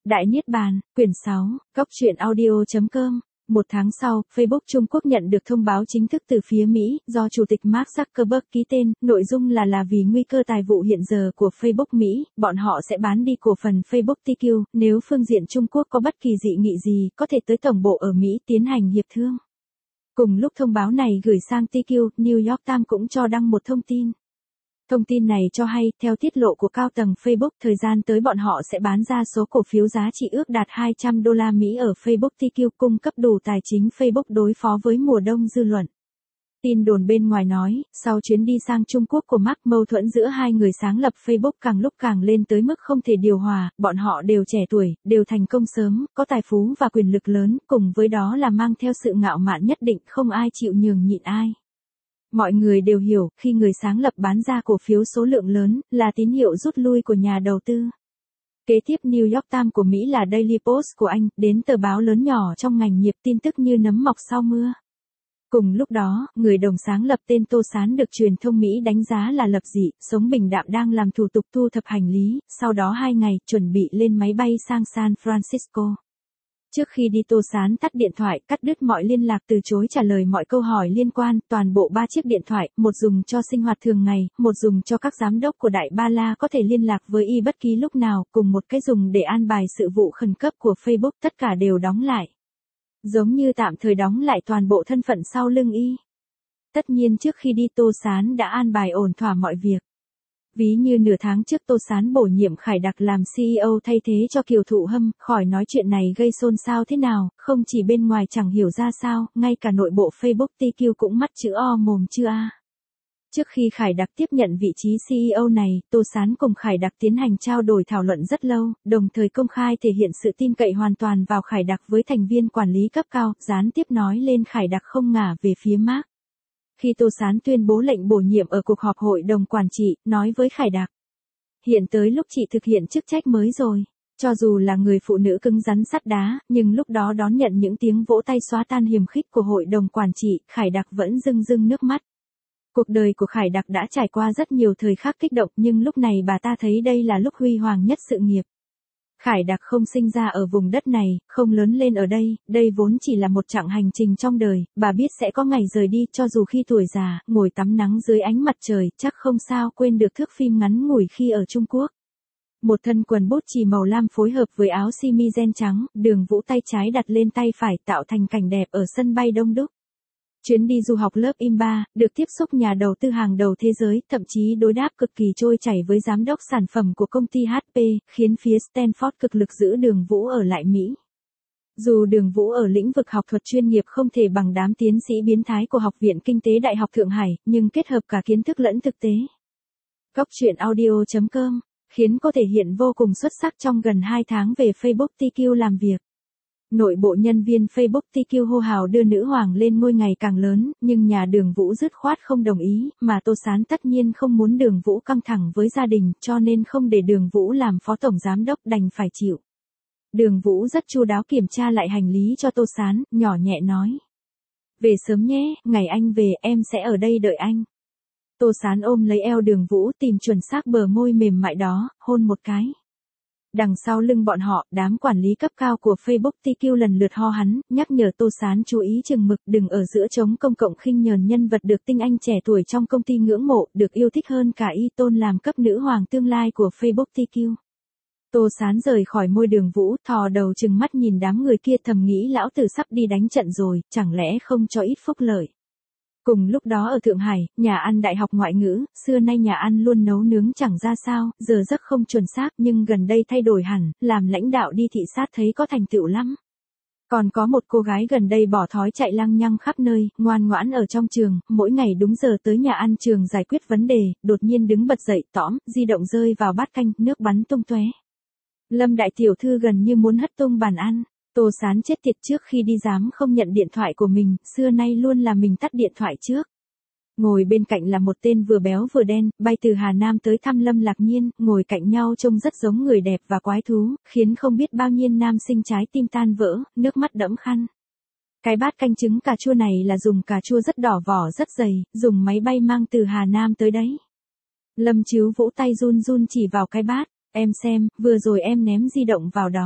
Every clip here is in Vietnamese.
Đại Niết Bàn, quyển 6, Góc truyện audio.com. Một tháng sau, Facebook Trung Quốc nhận được thông báo chính thức từ phía Mỹ, do Chủ tịch Mark Zuckerberg ký tên, nội dung là vì nguy cơ tài vụ hiện giờ của Facebook Mỹ, bọn họ sẽ bán đi cổ phần Facebook TQ, nếu phương diện Trung Quốc có bất kỳ dị nghị gì, có thể tới tổng bộ ở Mỹ tiến hành hiệp thương. Cùng lúc thông báo này gửi sang TQ, New York Times cũng cho đăng một thông tin. Thông tin này cho hay, theo tiết lộ của cao tầng Facebook, thời gian tới bọn họ sẽ bán ra số cổ phiếu giá trị ước đạt 200 đô la Mỹ ở Facebook TQ, cung cấp đủ tài chính Facebook đối phó với mùa đông dư luận. Tin đồn bên ngoài nói, sau chuyến đi sang Trung Quốc của Mark, mâu thuẫn giữa hai người sáng lập Facebook càng lúc càng lên tới mức không thể điều hòa, bọn họ đều trẻ tuổi, đều thành công sớm, có tài phú và quyền lực lớn, cùng với đó là mang theo sự ngạo mạn nhất định, không ai chịu nhường nhịn ai. Mọi người đều hiểu, khi người sáng lập bán ra cổ phiếu số lượng lớn, là tín hiệu rút lui của nhà đầu tư. Kế tiếp New York Times của Mỹ là Daily Post của Anh, đến tờ báo lớn nhỏ trong ngành nghiệp tin tức như nấm mọc sau mưa. Cùng lúc đó, người đồng sáng lập tên Tô Sán được truyền thông Mỹ đánh giá là lập dị, sống bình đạm đang làm thủ tục thu thập hành lý, sau đó 2 ngày, chuẩn bị lên máy bay sang San Francisco. Trước khi đi Tô Sán tắt điện thoại, cắt đứt mọi liên lạc, từ chối trả lời mọi câu hỏi liên quan, toàn bộ 3 chiếc điện thoại, một dùng cho sinh hoạt thường ngày, một dùng cho các giám đốc của Đại Ba La có thể liên lạc với y bất kỳ lúc nào, cùng một cái dùng để an bài sự vụ khẩn cấp của Facebook, tất cả đều đóng lại. Giống như tạm thời đóng lại toàn bộ thân phận sau lưng y. Tất nhiên trước khi đi Tô Sán đã an bài ổn thỏa mọi việc. Ví như nửa tháng trước Tô Sán bổ nhiệm Khải Đặc làm CEO thay thế cho Kiều Thụ Hâm, khỏi nói chuyện này gây xôn xao thế nào, không chỉ bên ngoài chẳng hiểu ra sao, ngay cả nội bộ Facebook TQ cũng mắt chữ O mồm chưa a. Trước khi Khải Đặc tiếp nhận vị trí CEO này, Tô Sán cùng Khải Đặc tiến hành trao đổi thảo luận rất lâu, đồng thời công khai thể hiện sự tin cậy hoàn toàn vào Khải Đặc với thành viên quản lý cấp cao, gián tiếp nói lên Khải Đặc không ngả về phía Mark. Khi Tô Sán tuyên bố lệnh bổ nhiệm ở cuộc họp hội đồng quản trị, nói với Khải Đặc: hiện tới lúc chị thực hiện chức trách mới rồi. Cho dù là người phụ nữ cứng rắn sắt đá, nhưng lúc đó đón nhận những tiếng vỗ tay xóa tan hiềm khích của hội đồng quản trị, Khải Đặc vẫn rưng rưng nước mắt. Cuộc đời của Khải Đặc đã trải qua rất nhiều thời khắc kích động, nhưng lúc này bà ta thấy đây là lúc huy hoàng nhất sự nghiệp. Khải Đặc không sinh ra ở vùng đất này, không lớn lên ở đây, đây vốn chỉ là một chặng hành trình trong đời, bà biết sẽ có ngày rời đi, cho dù khi tuổi già, ngồi tắm nắng dưới ánh mặt trời, chắc không sao quên được thước phim ngắn ngủi khi ở Trung Quốc. Một thân quần bút chì màu lam phối hợp với áo sơ mi ren trắng, Đường Vũ tay trái đặt lên tay phải tạo thành cảnh đẹp ở sân bay đông đúc. Chuyến đi du học lớp IMBA, được tiếp xúc nhà đầu tư hàng đầu thế giới, thậm chí đối đáp cực kỳ trôi chảy với giám đốc sản phẩm của công ty HP, khiến phía Stanford cực lực giữ Đường Vũ ở lại Mỹ. Dù Đường Vũ ở lĩnh vực học thuật chuyên nghiệp không thể bằng đám tiến sĩ biến thái của Học viện Kinh tế Đại học Thượng Hải, nhưng kết hợp cả kiến thức lẫn thực tế. Góc truyện audio.com, khiến cô thể hiện vô cùng xuất sắc trong gần 2 tháng về Facebook TQ làm việc. Nội bộ nhân viên Facebook TQ hô hào đưa nữ hoàng lên ngôi ngày càng lớn, nhưng nhà Đường Vũ dứt khoát không đồng ý, mà Tô Sán tất nhiên không muốn Đường Vũ căng thẳng với gia đình, cho nên không để Đường Vũ làm phó tổng giám đốc, đành phải chịu. Đường Vũ rất chu đáo kiểm tra lại hành lý cho Tô Sán, nhỏ nhẹ nói: về sớm nhé, ngày anh về em sẽ ở đây đợi anh. Tô Sán ôm lấy eo Đường Vũ, tìm chuẩn xác bờ môi mềm mại đó, hôn một cái. Đằng sau lưng bọn họ, đám quản lý cấp cao của Facebook TQ lần lượt ho hắn, nhắc nhở Tô Sán chú ý chừng mực, đừng ở giữa trống công cộng khinh nhờn nhân vật được tinh anh trẻ tuổi trong công ty ngưỡng mộ, được yêu thích hơn cả y tôn làm cấp nữ hoàng tương lai của Facebook TQ. Tô Sán rời khỏi môi Đường Vũ, thò đầu chừng mắt nhìn đám người kia, thầm nghĩ lão tử sắp đi đánh trận rồi, chẳng lẽ không cho ít phúc lợi. Cùng lúc đó ở Thượng Hải, nhà ăn Đại học Ngoại ngữ, xưa nay nhà ăn luôn nấu nướng chẳng ra sao, giờ giấc không chuẩn xác, nhưng gần đây thay đổi hẳn, làm lãnh đạo đi thị sát thấy có thành tựu lắm. Còn có một cô gái gần đây bỏ thói chạy lăng nhăng khắp nơi, ngoan ngoãn ở trong trường, mỗi ngày đúng giờ tới nhà ăn trường giải quyết vấn đề, đột nhiên đứng bật dậy, tõm, di động rơi vào bát canh, nước bắn tung tóe. Lâm đại tiểu thư gần như muốn hất tung bàn ăn. Tô Sán chết tiệt, trước khi đi dám không nhận điện thoại của mình, xưa nay luôn là mình tắt điện thoại trước. Ngồi bên cạnh là một tên vừa béo vừa đen, bay từ Hà Nam tới thăm Lâm Lạc Nhiên, ngồi cạnh nhau trông rất giống người đẹp và quái thú, khiến không biết bao nhiêu nam sinh trái tim tan vỡ, nước mắt đẫm khăn. Cái bát canh trứng cà chua này là dùng cà chua rất đỏ, vỏ rất dày, dùng máy bay mang từ Hà Nam tới đấy. Lâm Chiếu vỗ tay run run chỉ vào cái bát: em xem, vừa rồi em ném di động vào đó.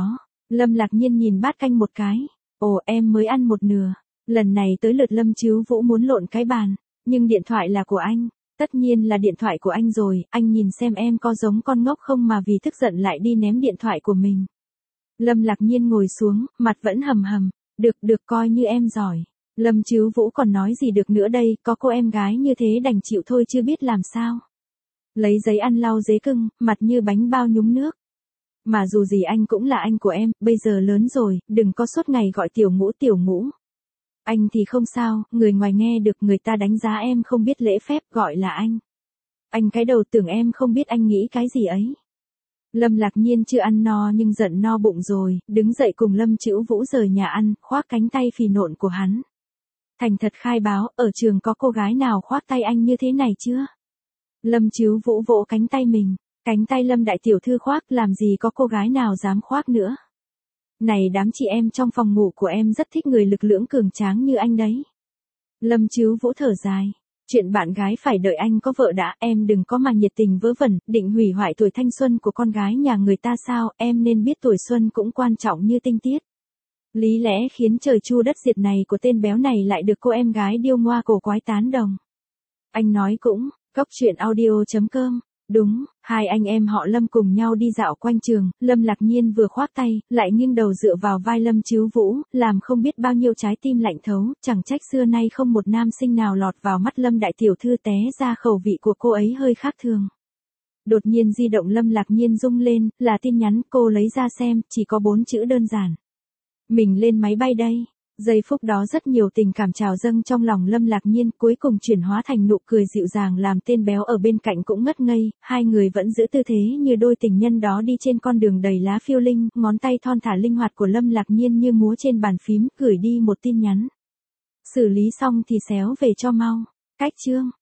Lâm Lạc Nhiên nhìn bát canh một cái. Ồ, em mới ăn một nửa. Lần này tới lượt Lâm Chứu Vũ muốn lộn cái bàn. Nhưng điện thoại là của anh. Tất nhiên là điện thoại của anh rồi, anh nhìn xem em có giống con ngốc không mà vì tức giận lại đi ném điện thoại của mình. Lâm Lạc Nhiên ngồi xuống, mặt vẫn hầm hầm. Được coi như em giỏi. Lâm Chứu Vũ còn nói gì được nữa đây, có cô em gái như thế đành chịu thôi chưa biết làm sao. Lấy giấy ăn lau dế cưng, mặt như bánh bao nhúng nước. Mà dù gì anh cũng là anh của em, bây giờ lớn rồi, đừng có suốt ngày gọi tiểu ngũ. Anh thì không sao, người ngoài nghe được người ta đánh giá em không biết lễ phép gọi là anh. Anh cái đầu tưởng em không biết anh nghĩ cái gì ấy. Lâm Lạc Nhiên chưa ăn no nhưng giận no bụng rồi, đứng dậy cùng Lâm Chứu Vũ rời nhà ăn, khoác cánh tay phì nộn của hắn. Thành thật khai báo, ở trường có cô gái nào khoác tay anh như thế này chưa? Lâm Chứu Vũ vỗ cánh tay mình, cánh tay Lâm đại tiểu thư khoác làm gì có cô gái nào dám khoác nữa. Này đám chị em trong phòng ngủ của em rất thích người lực lưỡng cường tráng như anh đấy. Lâm Chứu Vũ thở dài. Chuyện bạn gái phải đợi anh có vợ đã, em đừng có mà nhiệt tình vớ vẩn, định hủy hoại tuổi thanh xuân của con gái nhà người ta sao, em nên biết tuổi xuân cũng quan trọng như tinh tiết. Lý lẽ khiến trời chu đất diệt này của tên béo này lại được cô em gái điêu ngoa cổ quái tán đồng. Anh nói cũng, Cốc truyện audio.com. Đúng, hai anh em họ Lâm cùng nhau đi dạo quanh trường, Lâm Lạc Nhiên vừa khoác tay, lại nghiêng đầu dựa vào vai Lâm Chứu Vũ, làm không biết bao nhiêu trái tim lạnh thấu, chẳng trách xưa nay không một nam sinh nào lọt vào mắt Lâm đại tiểu thư té ra khẩu vị của cô ấy hơi khác thường. Đột nhiên di động Lâm Lạc Nhiên rung lên, là tin nhắn, cô lấy ra xem, chỉ có 4 chữ đơn giản. Mình lên máy bay đây. Giây phút đó rất nhiều tình cảm trào dâng trong lòng Lâm Lạc Nhiên, cuối cùng chuyển hóa thành nụ cười dịu dàng làm tên béo ở bên cạnh cũng ngất ngây, hai người vẫn giữ tư thế như đôi tình nhân đó đi trên con đường đầy lá phiêu linh, ngón tay thon thả linh hoạt của Lâm Lạc Nhiên như múa trên bàn phím, gửi đi một tin nhắn. Xử lý xong thì xéo về cho mau. Cách chương.